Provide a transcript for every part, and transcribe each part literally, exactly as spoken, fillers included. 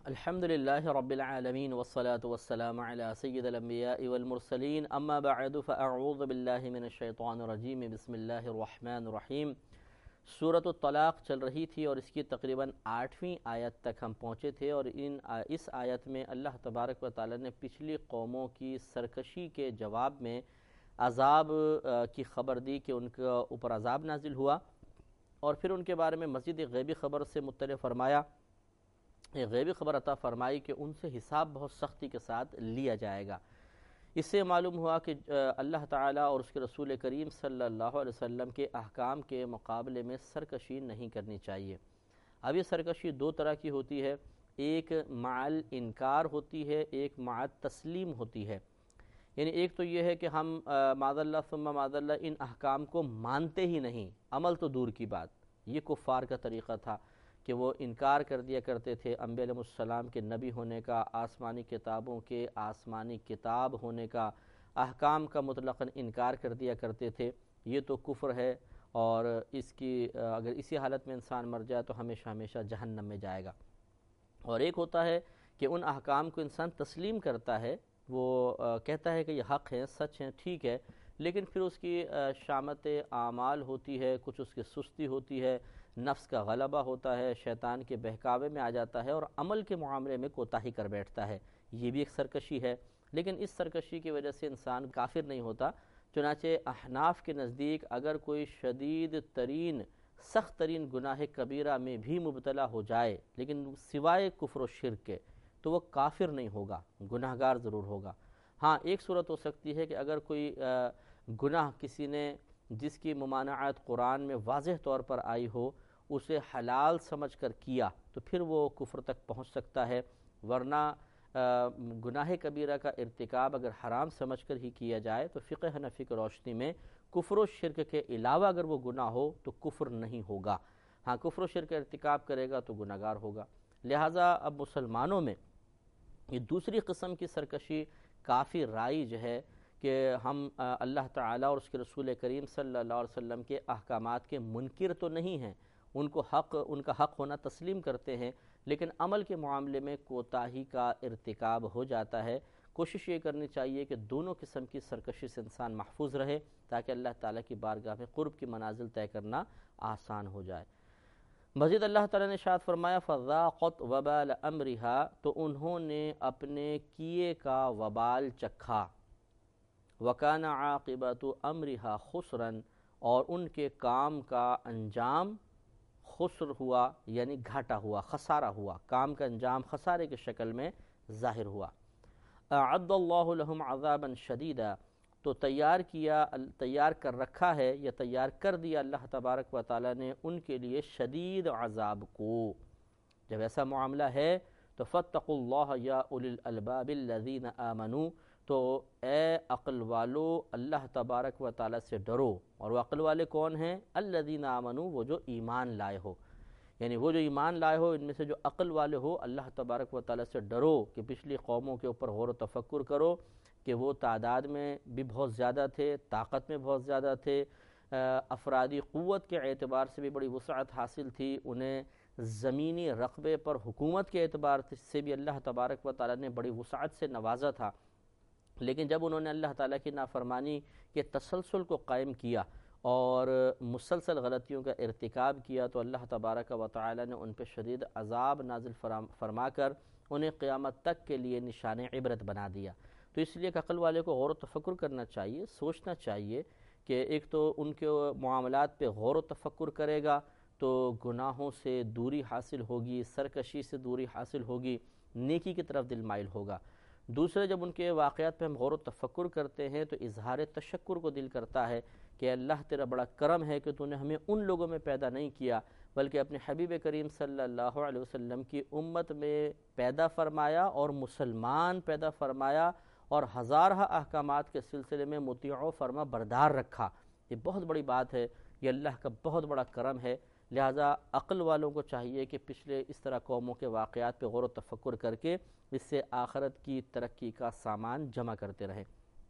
الحمد للہ رب العالمین والصلاة والسلام علی سید الانبیاء والمرسلین اما بعد فاعوذ باللہ من الشیطان الرجیم بسم اللہ الرحمن الرحیم۔ سورۃ الطلاق چل رہی تھی اور اس کی تقریباً آٹھویں آیت تک ہم پہنچے تھے، اور ان اس آیت میں اللہ تبارک و تعالی نے پچھلی قوموں کی سرکشی کے جواب میں عذاب کی خبر دی کہ ان کے اوپر عذاب نازل ہوا، اور پھر ان کے بارے میں مزید غیبی خبر سے مطلع فرمایا، ایک غیبی خبر عطا فرمائی کہ ان سے حساب بہت سختی کے ساتھ لیا جائے گا۔ اس سے معلوم ہوا کہ اللہ تعالیٰ اور اس کے رسول کریم صلی اللہ علیہ وسلم کے احکام کے مقابلے میں سرکشی نہیں کرنی چاہیے۔ اب یہ سرکشی دو طرح کی ہوتی ہے، ایک مع الانکار ہوتی ہے، ایک مع تسلیم ہوتی ہے۔ یعنی ایک تو یہ ہے کہ ہم معاذ اللہ ثم معاذ اللہ ان احکام کو مانتے ہی نہیں، عمل تو دور کی بات۔ یہ کفار کا طریقہ تھا کہ وہ انکار کر دیا کرتے تھے انبیاء علیہ السلام کے نبی ہونے کا، آسمانی کتابوں کے آسمانی کتاب ہونے کا، احکام کا مطلقاً انکار کر دیا کرتے تھے۔ یہ تو کفر ہے، اور اس کی اگر اسی حالت میں انسان مر جائے تو ہمیشہ ہمیشہ جہنم میں جائے گا۔ اور ایک ہوتا ہے کہ ان احکام کو انسان تسلیم کرتا ہے، وہ کہتا ہے کہ یہ حق ہے، سچ ہے، ٹھیک ہے، لیکن پھر اس کی شامت اعمال ہوتی ہے، کچھ اس کی سستی ہوتی ہے، نفس کا غلبہ ہوتا ہے، شیطان کے بہکاوے میں آ جاتا ہے اور عمل کے معاملے میں کوتاہی کر بیٹھتا ہے۔ یہ بھی ایک سرکشی ہے، لیکن اس سرکشی کی وجہ سے انسان کافر نہیں ہوتا۔ چنانچہ احناف کے نزدیک اگر کوئی شدید ترین سخت ترین گناہ کبیرہ میں بھی مبتلا ہو جائے لیکن سوائے کفر و شرک کے، تو وہ کافر نہیں ہوگا، گناہ گار ضرور ہوگا۔ ہاں، ایک صورت ہو سکتی ہے کہ اگر کوئی گناہ کسی نے جس کی ممانعت قرآن میں واضح طور پر آئی ہو اسے حلال سمجھ کر کیا تو پھر وہ کفر تک پہنچ سکتا ہے، ورنہ گناہ کبیرہ کا ارتکاب اگر حرام سمجھ کر ہی کیا جائے تو فقہ حنفی کی روشنی میں کفر و شرک کے علاوہ اگر وہ گناہ ہو تو کفر نہیں ہوگا۔ ہاں، کفر و شرک کا ارتکاب کرے گا تو گناہ گار ہوگا۔ لہٰذا اب مسلمانوں میں یہ دوسری قسم کی سرکشی کافی رائج ہے کہ ہم اللہ تعالیٰ اور اس کے رسول کریم صلی اللہ علیہ وسلم کے احکامات کے منکر تو نہیں ہیں، ان کو حق ان کا حق ہونا تسلیم کرتے ہیں، لیکن عمل کے معاملے میں کوتاہی کا ارتکاب ہو جاتا ہے۔ کوشش یہ کرنی چاہیے کہ دونوں قسم کی سرکشی سے انسان محفوظ رہے تاکہ اللہ تعالیٰ کی بارگاہ میں قرب کی منازل طے کرنا آسان ہو جائے۔ مزید اللہ تعالیٰ نے ارشاد فرمایا فَذَاقَتْ وَبَالَ أَمْرِهَا، تو انہوں نے اپنے کیے کا وبال چکھا، وَكَانَ عَاقِبَةُ أَمْرِهَا خُسْرًا، اور ان کے کام کا انجام خسر ہوا، یعنی گھاٹا ہوا، خسارہ ہوا، کام کا انجام خسارے کی شکل میں ظاہر ہوا۔ اعد اللہ لہم عذابا شدیدا، تو تیار کیا تیار کر رکھا ہے یا تیار کر دیا اللہ تبارک و تعالی نے ان کے لیے شدید عذاب کو۔ جب ایسا معاملہ ہے تو فاتقوا اللہ یا اولی الالباب الذین آمنوا، تو اے عقل والو اللہ تبارک و تعالی سے ڈرو، اور وہ عقل والے کون ہیں؟ الذین آمنوا، وہ جو ایمان لائے ہو، یعنی وہ جو ایمان لائے ہو ان میں سے جو عقل والے ہو، اللہ تبارک و تعالی سے ڈرو کہ پچھلی قوموں کے اوپر غور و تفکر کرو کہ وہ تعداد میں بھی بہت زیادہ تھے، طاقت میں بہت زیادہ تھے، افرادی قوت کے اعتبار سے بھی بڑی وسعت حاصل تھی، انہیں زمینی رقبے پر حکومت کے اعتبار سے بھی اللہ تبارک و تعالی نے بڑی وسعت سے نوازا تھا، لیکن جب انہوں نے اللہ تعالیٰ کی نافرمانی کے تسلسل کو قائم کیا اور مسلسل غلطیوں کا ارتکاب کیا تو اللہ تبارک و تعالی نے ان پہ شدید عذاب نازل فرما کر انہیں قیامت تک کے لیے نشان عبرت بنا دیا۔ تو اس لیے کہ عقل والے کو غور و تفکر کرنا چاہیے، سوچنا چاہیے کہ ایک تو ان کے معاملات پہ غور و تفکر کرے گا تو گناہوں سے دوری حاصل ہوگی، سرکشی سے دوری حاصل ہوگی، نیکی کی طرف دل مائل ہوگا۔ دوسرے، جب ان کے واقعات پہ ہم غور و تفکر کرتے ہیں تو اظہار تشکر کو دل کرتا ہے کہ اللہ تیرا بڑا کرم ہے کہ تو نے ہمیں ان لوگوں میں پیدا نہیں کیا بلکہ اپنے حبیب کریم صلی اللہ علیہ وسلم کی امت میں پیدا فرمایا اور مسلمان پیدا فرمایا اور ہزارہ احکامات کے سلسلے میں مطیع و فرما بردار رکھا۔ یہ بہت بڑی بات ہے، یہ اللہ کا بہت بڑا کرم ہے۔ لہٰذا عقل والوں کو چاہیے کہ پچھلے اس طرح قوموں کے واقعات پہ غور و تفکر کر کے اس سے آخرت کی ترقی کا سامان جمع کرتے رہیں۔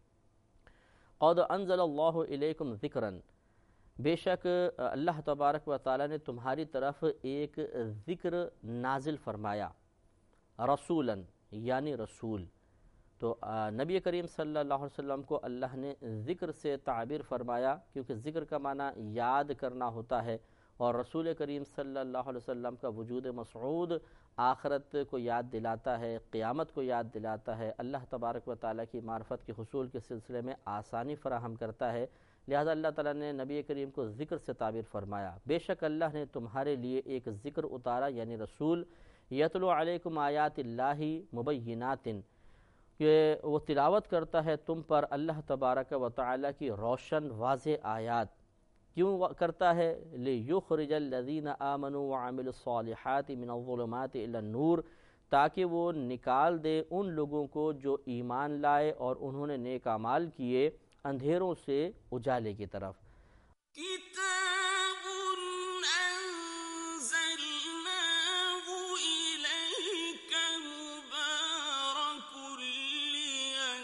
قد انزل اللہ الیکم ذکرا، بے شک اللہ تبارک و تعالی نے تمہاری طرف ایک ذکر نازل فرمایا۔ رسولاً یعنی رسول. تو نبی کریم صلی اللہ علیہ وسلم کو اللہ نے ذکر سے تعبیر فرمایا کیونکہ ذکر کا معنی یاد کرنا ہوتا ہے، اور رسول کریم صلی اللہ علیہ وسلم کا وجود مسعود آخرت کو یاد دلاتا ہے، قیامت کو یاد دلاتا ہے، اللہ تبارک و تعالیٰ کی معرفت کے حصول کے سلسلے میں آسانی فراہم کرتا ہے. لہذا اللہ تعالیٰ نے نبی کریم کو ذکر سے تعبیر فرمایا. بے شک اللہ نے تمہارے لیے ایک ذکر اتارا یعنی رسول، یتلو علیکم آیات اللہ مبینات، کہ وہ تلاوت کرتا ہے تم پر اللہ تبارک و تعالیٰ کی روشن واضح آیات. کیوں کرتا ہے؟ لِيُخْرِجَ الَّذِينَ آمَنُوا وَعَمِلُوا الصَّالِحَاتِ مِنَ الظُّلُمَاتِ إِلَى النُّورِ، تاکہ وہ نکال دے ان لوگوں کو جو ایمان لائے اور انہوں نے نیک اعمال کیے اندھیروں سے اجالے کی طرف. کتاب انزلناہ الیک مبارک لیدبروا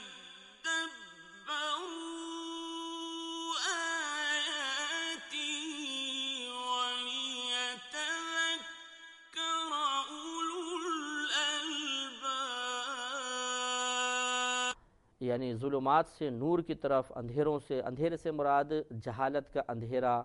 آیاتہ ولیتذکر اولو الالباب. یعنی ظلمات سے نور کی طرف، اندھیروں سے، اندھیرے سے مراد جہالت کا اندھیرا،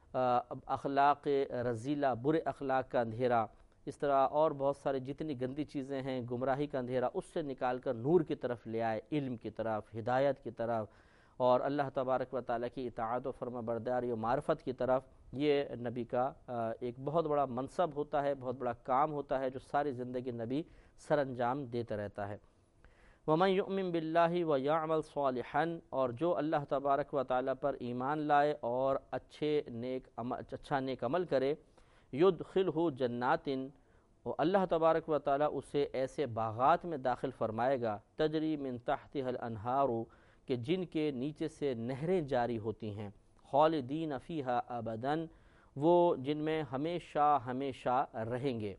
اخلاق رذیلہ، برے اخلاق کا اندھیرا، اس طرح اور بہت سارے جتنی گندی چیزیں ہیں، گمراہی کا اندھیرا، اس سے نکال کر نور کی طرف لے آئے، علم کی طرف، ہدایت کی طرف، اور اللہ تبارک و تعالیٰ کی اطاعت و فرما برداری و معرفت کی طرف. یہ نبی کا ایک بہت بڑا منصب ہوتا ہے، بہت بڑا کام ہوتا ہے جو ساری زندگی نبی سر انجام دیتا رہتا ہے. وَمَن يُؤْمِن بِاللَّهِ وَيَعْمَلْ صَالِحًا، اور جو اللہ تبارک و تعالیٰ پر ایمان لائے اور اچھے نیک عمل اچھا نیک عمل کرے، يُدْخِلْهُ جَنَّاتٍ، اور اللہ تبارک و تعالیٰ اسے ایسے باغات میں داخل فرمائے گا، تجری من تحتها الانہار، کہ جن کے نیچے سے نہریں جاری ہوتی ہیں، خالدین فیہا ابداً، وہ جن میں ہمیشہ ہمیشہ رہیں گے.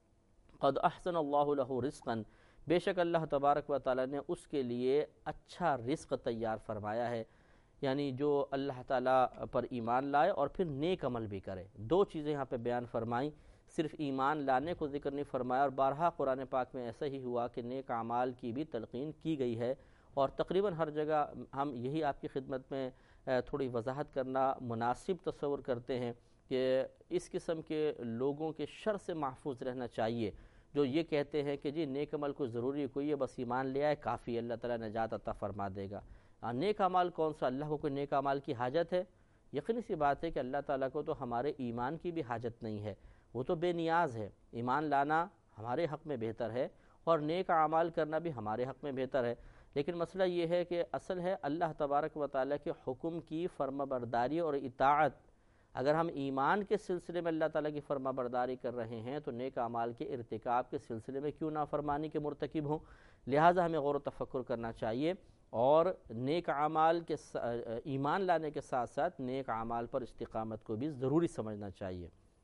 قد احسن اللہ لہ رزقاً، بے شک اللہ تبارک و تعالیٰ نے اس کے لیے اچھا رزق تیار فرمایا ہے. یعنی جو اللہ تعالیٰ پر ایمان لائے اور پھر نیک عمل بھی کرے. دو چیزیں یہاں پہ بیان فرمائیں، صرف ایمان لانے کو ذکر نہیں فرمایا، اور بارہا قرآن پاک میں ایسا ہی ہوا کہ نیک اعمال کی بھی تلقین کی گئی ہے. اور تقریباً ہر جگہ ہم یہی آپ کی خدمت میں تھوڑی وضاحت کرنا مناسب تصور کرتے ہیں کہ اس قسم کے لوگوں کے شر سے محفوظ رہنا چاہیے جو یہ کہتے ہیں کہ جی نیک عمل کو ضروری کوئی ہے، بس ایمان لے آئے کافی، اللہ تعالیٰ نجات عطا فرما دے گا. نیک اعمال کون سا؟ اللہ کو کوئی نیک اعمال کی حاجت ہے؟ یقینی سی بات ہے کہ اللہ تعالیٰ کو تو ہمارے ایمان کی بھی حاجت نہیں ہے، وہ تو بے نیاز ہے. ایمان لانا ہمارے حق میں بہتر ہے اور نیک اعمال کرنا بھی ہمارے حق میں بہتر ہے. لیکن مسئلہ یہ ہے کہ اصل ہے اللہ تبارک و تعالیٰ کے حکم کی فرما برداری اور اطاعت. اگر ہم ایمان کے سلسلے میں اللہ تعالیٰ کی فرما برداری کر رہے ہیں تو نیک اعمال کے ارتکاب کے سلسلے میں کیوں نافرمانی کے مرتکب ہوں؟ لہٰذا ہمیں غور و تفکر کرنا چاہیے اور نیک اعمال کے ایمان لانے کے ساتھ ساتھ نیک اعمال پر استقامت کو بھی ضروری سمجھنا چاہیے.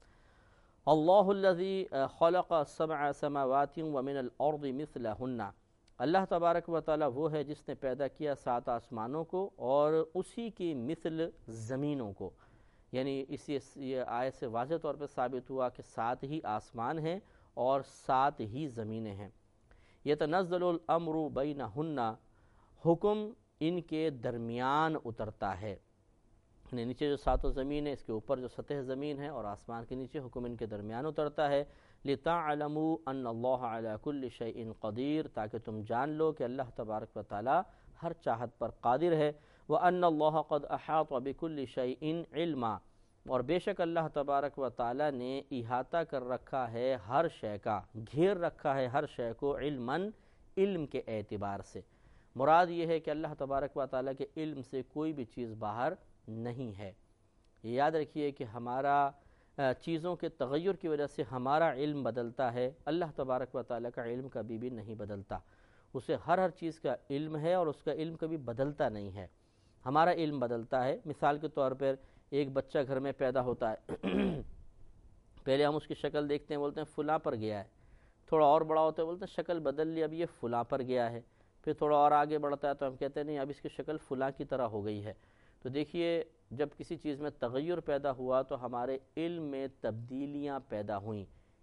اللہ الذی خلق سبع سماوات ومن الارض مثلہن، اللہ تبارک و تعالیٰ وہ ہے جس نے پیدا کیا سات آسمانوں کو اور اسی کی مثل زمینوں کو. یعنی اسی یہ آیت سے واضح طور پہ ثابت ہوا کہ سات ہی آسمان ہیں اور سات ہی زمینیں ہیں. یتنزل الامر بینہن، حکم ان کے درمیان اترتا ہے. یعنی نیچے جو ساتوں زمین ہے، اس کے اوپر جو سطح زمین ہے اور آسمان کے نیچے حکم ان کے درمیان اترتا ہے. لِتَعْلَمُوا أَنَّ اللَّهَ عَلَى كُلِّ شَيْءٍ قَدِيرٌ، تاکہ تم جان لو کہ اللہ تبارک و تعالی ہر چاہت پر قادر ہے. وَأَنَّ اللَّهَ قَدْ أَحَاطَ بِكُلِّ شَيْءٍ عِلْمًا، اور بے شک اللہ تبارک و تعالی نے احاطہ کر رکھا ہے ہر شے کا، گھیر رکھا ہے ہر شے کو، علماً، علم کے اعتبار سے. مراد یہ ہے کہ اللہ تبارک و تعالی کے علم سے کوئی بھی چیز باہر نہیں ہے. یاد رکھیے کہ ہمارا چیزوں کے تغیر کی وجہ سے ہمارا علم بدلتا ہے، اللہ تبارک و تعالی کا علم کبھی بھی نہیں بدلتا. اسے ہر ہر چیز کا علم ہے اور اس کا علم کبھی بدلتا نہیں ہے. ہمارا علم بدلتا ہے. مثال کے طور پر ایک بچہ گھر میں پیدا ہوتا ہے، پہلے ہم اس کی شکل دیکھتے ہیں، بولتے ہیں فلاں پر گیا ہے. تھوڑا اور بڑا ہوتا ہے، بولتے ہیں شکل بدل لی، اب یہ فلاں پر گیا ہے. پھر تھوڑا اور آگے بڑھتا ہے تو ہم کہتے ہیں نہیں اب اس کی شکل فلاں کی طرح ہو گئی ہے. تو دیکھیے جب کسی چیز میں تغیر پیدا ہوا تو ہمارے علم میں تبدیلیاں پیدا ہوئیں.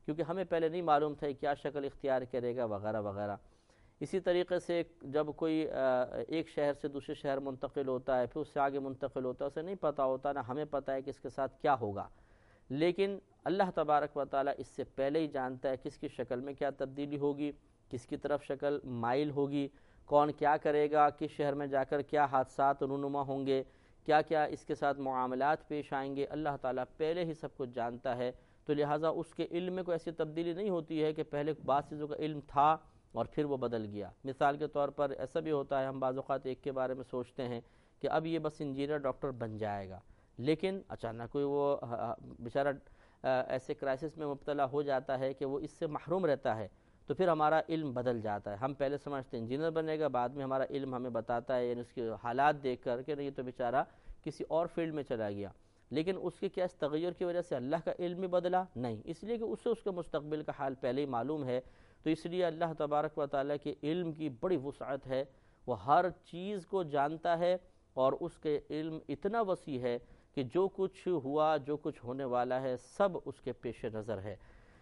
کیونکہ ہمیں پہلے نہیں معلوم تھا کیا شکل اختیار کرے گا وغیرہ وغیرہ۔ اسی طریقے سے جب کوئی ایک شہر سے دوسرے شہر منتقل ہوتا ہے، پھر اس سے آگے منتقل ہوتا ہے، اسے نہیں پتہ ہوتا، نہ ہمیں پتہ ہے کہ اس کے ساتھ کیا ہوگا، لیکن اللہ تبارک و تعالیٰ اس سے پہلے ہی جانتا ہے کس کی شکل میں کیا تبدیلی ہوگی، کس کی طرف شکل مائل ہوگی، کون کیا کرے گا، کس شہر میں جا کر کیا حادثات رونما ہوں گے، کیا کیا اس کے ساتھ معاملات پیش آئیں گے، اللہ تعالیٰ پہلے ہی سب کچھ جانتا ہے۔ تو لہٰذا اس کے علم میں کوئی ایسی تبدیلی نہیں ہوتی ہے کہ پہلے بعض چیزوں کا علم تھا اور پھر وہ بدل گیا۔ مثال کے طور پر ایسا بھی ہوتا ہے، ہم بعض اوقات ایک کے بارے میں سوچتے ہیں کہ اب یہ بس انجینئر ڈاکٹر بن جائے گا، لیکن اچانک کوئی وہ بیچارہ ایسے کرائسس میں مبتلا ہو جاتا ہے کہ وہ اس سے محروم رہتا ہے، تو پھر ہمارا علم بدل جاتا ہے۔ ہم پہلے سمجھتے ہیں انجینئر بنے گا، بعد میں ہمارا علم ہمیں بتاتا ہے، یعنی اس کے حالات دیکھ کر کہ نہیں، یہ تو بیچارہ کسی اور فیلڈ میں چلا گیا، لیکن اس کے کیا اس تغیر کی وجہ سے اللہ کا علم بھی بدلا؟ نہیں، اس لیے کہ اسے اس کے مستقبل کا حال پہلے ہی معلوم ہے۔ تو اس لیے اللہ تبارک و تعالیٰ کے علم کی بڑی وسعت ہے، وہ ہر چیز کو جانتا ہے، اور اس کے علم اتنا وسیع ہے کہ جو کچھ ہوا، جو کچھ ہونے والا ہے، سب اس کے پیش نظر ہے۔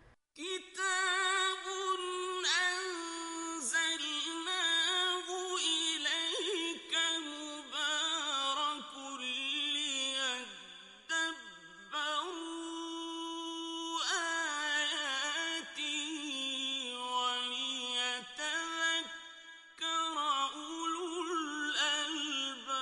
کتاب انزلناہ الیک مبارک لیدبروا آیاتہ ولیتذکر اولو الالباب۔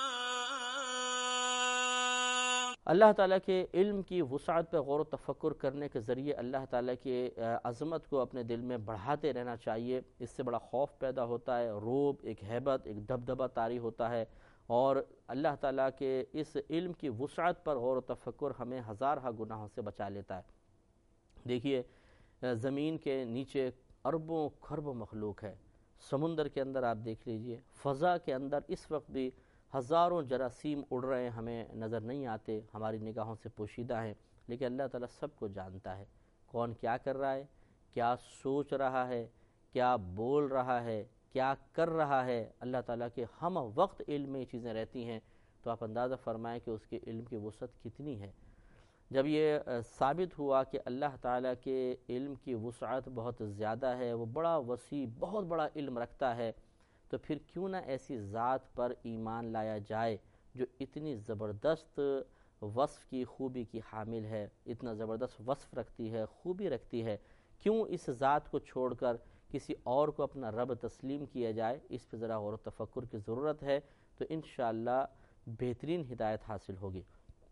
اللہ تعالیٰ کے علم کی وسعت پہ غور و تفکر کرنے کے ذریعے اللہ تعالیٰ کی عظمت کو اپنے دل میں بڑھاتے رہنا چاہیے۔ اس سے بڑا خوف پیدا ہوتا ہے، روب، ایک ہیبت، ایک دبدبہ طاری ہوتا ہے، اور اللہ تعالیٰ کے اس علم کی وسعت پر غور و تفکر ہمیں ہزارہ گناہوں سے بچا لیتا ہے۔ دیکھیے، زمین کے نیچے اربوں کھربوں مخلوق ہے، سمندر کے اندر آپ دیکھ لیجئے، فضا کے اندر اس وقت بھی ہزاروں جراثیم اڑ رہے ہیں، ہمیں نظر نہیں آتے، ہماری نگاہوں سے پوشیدہ ہیں، لیکن اللہ تعالیٰ سب کو جانتا ہے، کون کیا کر رہا ہے، کیا سوچ رہا ہے، کیا بول رہا ہے، کیا کر رہا ہے۔ اللہ تعالیٰ کے ہم وقت علم میں یہ چیزیں رہتی ہیں، تو آپ اندازہ فرمائیں کہ اس کے علم کی وسعت کتنی ہے۔ جب یہ ثابت ہوا کہ اللہ تعالیٰ کے علم کی وسعت بہت زیادہ ہے، وہ بڑا وسیع، بہت بڑا علم رکھتا ہے، تو پھر کیوں نہ ایسی ذات پر ایمان لایا جائے جو اتنی زبردست وصف کی، خوبی کی حامل ہے، اتنا زبردست وصف رکھتی ہے، خوبی رکھتی ہے، کیوں اس ذات کو چھوڑ کر کسی اور کو اپنا رب تسلیم کیا جائے؟ اس پہ ذرا غور و تفکر کی ضرورت ہے، تو انشاءاللہ بہترین ہدایت حاصل ہوگی۔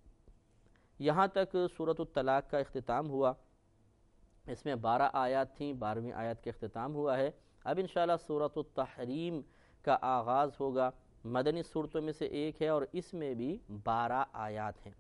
یہاں تک سورۃ الطلاق کا اختتام ہوا، اس میں بارہ آیات تھیں، بارہویں آیت کا اختتام ہوا ہے۔ اب انشاءاللہ سورۃ التحریم کا آغاز ہوگا، مدنی صورتوں میں سے ایک ہے، اور اس میں بھی بارہ آیات ہیں۔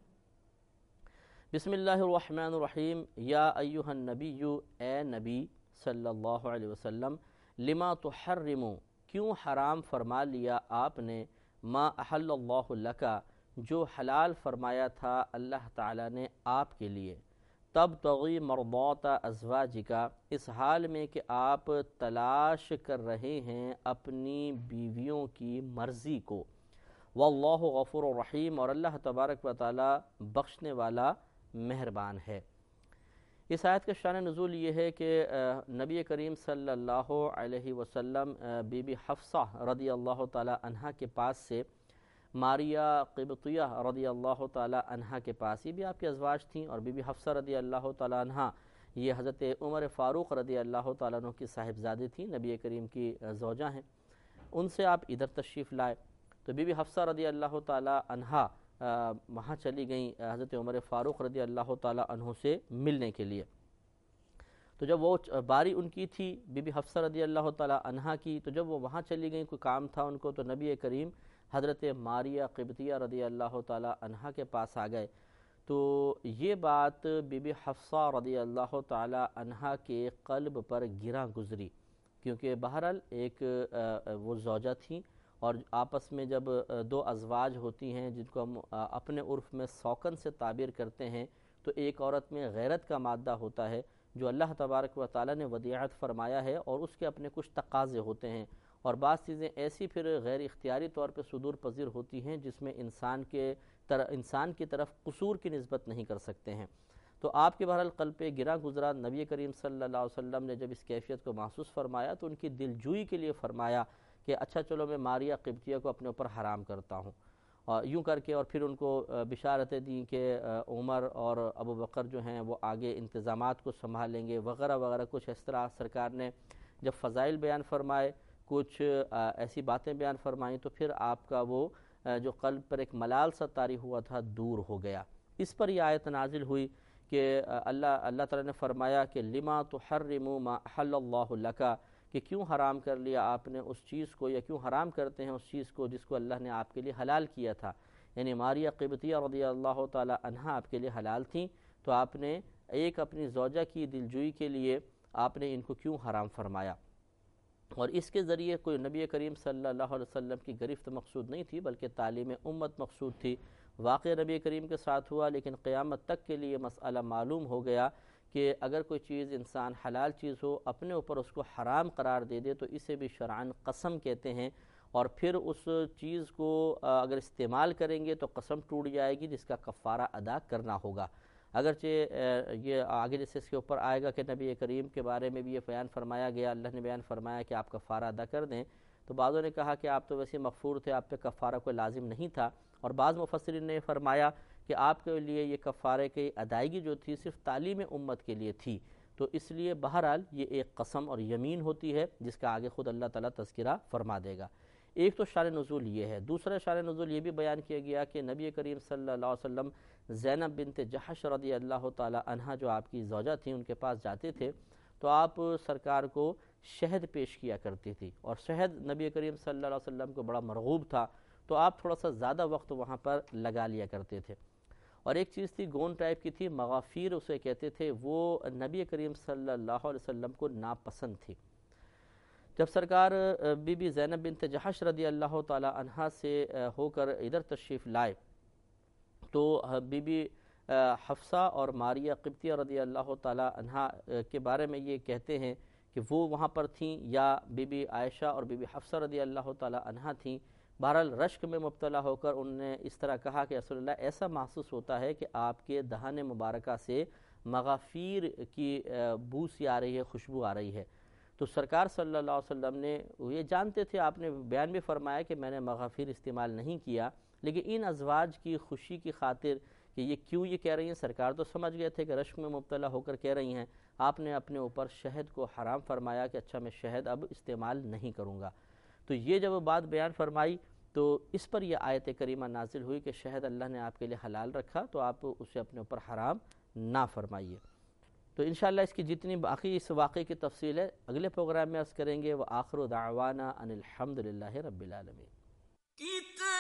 بسم اللہ الرحمن الرحیم۔ یا ایہا النبی، اے نبی صلی اللہ علیہ وسلم، لما تحرم، کیوں حرام فرما لیا آپ نے، ما احل اللہ لکا، جو حلال فرمایا تھا اللہ تعالیٰ نے آپ کے لیے، تب تغی مرضات ازواجکا، اس حال میں کہ آپ تلاش کر رہے ہیں اپنی بیویوں کی مرضی کو، واللہ غفور الرحیم، اور اللہ تبارک و تعالی بخشنے والا مہربان ہے۔ اس آیت کا شان نزول یہ ہے کہ نبی کریم صلی اللہ علیہ وسلم بی بی حفصہ رضی اللہ تعالی عنہا کے پاس سے ماریہ قبطیہ رضی اللہ تعالی عنہا کے پاس، یہ بھی آپ کی ازواج تھیں، اور بی بی حفصہ رضی اللہ تعالی عنہا یہ حضرت عمر فاروق رضی اللہ تعالیٰ عنہ کی صاحبزادی تھیں، نبی کریم کی زوجہ ہیں، ان سے آپ ادھر تشریف لائے، تو بی بی حفصہ رضی اللہ تعالی عنہا وہاں چلی گئیں حضرت عمر فاروق رضی اللہ تعالی عنہ سے ملنے کے لیے۔ تو جب وہ باری ان کی تھی بی بی حفصہ رضی اللہ تعالی عنہا کی، تو جب وہ وہاں چلی گئیں، کوئی کام تھا ان کو، تو نبی کریم حضرت ماریہ قبطیہ رضی اللہ تعالی عنہا کے پاس آ گئے۔ تو یہ بات بی بی حفصہ رضی اللہ تعالی عنہا کے قلب پر گراں گزری، کیونکہ بہرحال ایک وہ زوجہ تھیں، اور آپس میں جب دو ازواج ہوتی ہیں جن کو ہم اپنے عرف میں سوکن سے تعبیر کرتے ہیں، تو ایک عورت میں غیرت کا مادہ ہوتا ہے جو اللہ تبارک و تعالیٰ نے ودیعت فرمایا ہے، اور اس کے اپنے کچھ تقاضے ہوتے ہیں، اور بعض چیزیں ایسی پھر غیر اختیاری طور پہ صدور پذیر ہوتی ہیں جس میں انسان کے طرف انسان کی طرف قصور کی نسبت نہیں کر سکتے ہیں۔ تو آپ کے بہرحال قلب پہ گرا گزرا، نبی کریم صلی اللہ علیہ وسلم نے جب اس کیفیت کو محسوس فرمایا تو ان کی دلجوئی کے لیے فرمایا کہ اچھا چلو میں ماریہ قبطیہ کو اپنے اوپر حرام کرتا ہوں، اور یوں کر کے اور پھر ان کو بشارتیں دیں کہ عمر اور ابو بکر جو ہیں وہ آگے انتظامات کو سنبھالیں گے وغیرہ وغیرہ، کچھ اس طرح سرکار نے جب فضائل بیان فرمائے، کچھ ایسی باتیں بیان فرمائیں، تو پھر آپ کا وہ جو قلب پر ایک ملال سا طاری ہوا تھا دور ہو گیا۔ اس پر یہ آیت نازل ہوئی کہ اللہ اللہ تعالیٰ نے فرمایا کہ لما تحرم ما احل اللہ لک، کہ کیوں حرام کر لیا آپ نے اس چیز کو، یا کیوں حرام کرتے ہیں اس چیز کو جس کو اللہ نے آپ کے لیے حلال کیا تھا۔ یعنی ماریہ قبطیہ رضی اللہ تعالی عنہا آپ کے لیے حلال تھیں، تو آپ نے ایک اپنی زوجہ کی دلجوئی کے لیے آپ نے ان کو کیوں حرام فرمایا؟ اور اس کے ذریعے کوئی نبی کریم صلی اللہ علیہ وسلم کی گرفت مقصود نہیں تھی، بلکہ تعلیم امت مقصود تھی۔ واقعہ نبی کریم کے ساتھ ہوا، لیکن قیامت تک کے لیے مسئلہ معلوم ہو گیا کہ اگر کوئی چیز انسان حلال چیز ہو اپنے اوپر اس کو حرام قرار دے دے تو اسے بھی شرعاً قسم کہتے ہیں، اور پھر اس چیز کو اگر استعمال کریں گے تو قسم ٹوٹ جائے گی جس کا کفارہ ادا کرنا ہوگا۔ اگرچہ یہ آگے جیسے اس کے اوپر آئے گا کہ نبی کریم کے بارے میں بھی یہ بیان فرمایا گیا، اللہ نے بیان فرمایا کہ آپ کفارہ ادا کر دیں، تو بعضوں نے کہا کہ آپ تو ویسے مغفور تھے، آپ پہ کفارہ کوئی لازم نہیں تھا، اور بعض مفسرین نے فرمایا کہ آپ کے لیے یہ کفارے کی ادائیگی جو تھی صرف تعلیم امت کے لیے تھی، تو اس لیے بہرحال یہ ایک قسم اور یمین ہوتی ہے جس کا آگے خود اللہ تعالیٰ تذکرہ فرما دے گا۔ ایک تو شان نزول یہ ہے، دوسرا شان نزول یہ بھی بیان کیا گیا کہ نبی کریم صلی اللہ علیہ وسلم زینب بنت جحش رضی اللہ تعالی عنہا جو آپ کی زوجہ تھیں ان کے پاس جاتے تھے تو آپ سرکار کو شہد پیش کیا کرتی تھی، اور شہد نبی کریم صلی اللہ علیہ وسلم کو بڑا مرغوب تھا، تو آپ تھوڑا سا زیادہ وقت وہاں پر لگا لیا کرتے تھے۔ اور ایک چیز تھی گون ٹائپ کی تھی، مغافیر اسے کہتے تھے، وہ نبی کریم صلی اللہ علیہ وسلم کو ناپسند تھی۔ جب سرکار بی بی زینب بنت جحش رضی اللہ تعالی عنہا سے ہو کر ادھر تشریف لائے تو بی بی حفصہ اور ماریہ قبطیہ رضی اللہ تعالی عنہا کے بارے میں یہ کہتے ہیں کہ وہ وہاں پر تھیں، یا بی بی عائشہ اور بی بی حفصہ رضی اللہ تعالی عنہا تھیں۔ بہرحال رشک میں مبتلا ہو کر انہوں نے اس طرح کہا کہ رسول اللہ ایسا محسوس ہوتا ہے کہ آپ کے دہان مبارکہ سے مغافیر کی بو سی آ رہی ہے، خوشبو آ رہی ہے۔ تو سرکار صلی اللہ علیہ وسلم نے یہ جانتے تھے، آپ نے بیان بھی فرمایا کہ میں نے مغافیر استعمال نہیں کیا، لیکن ان ازواج کی خوشی کی خاطر کہ یہ کیوں یہ کہہ رہی ہیں، سرکار تو سمجھ گئے تھے کہ رشک میں مبتلا ہو کر کہہ رہی ہیں، آپ نے اپنے اوپر شہد کو حرام فرمایا کہ اچھا میں شہد اب استعمال نہیں کروں گا۔ تو یہ جب بات بیان فرمائی تو اس پر یہ آیت کریمہ نازل ہوئی کہ شہد اللہ نے آپ کے لیے حلال رکھا تو آپ اسے اپنے اوپر حرام نہ فرمائیے۔ تو انشاءاللہ اس کی جتنی باقی اس واقعے کی تفصیل ہے اگلے پروگرام میں عرض کریں گے۔ وآخر دعوانا ان الحمد للہ رب العالمین۔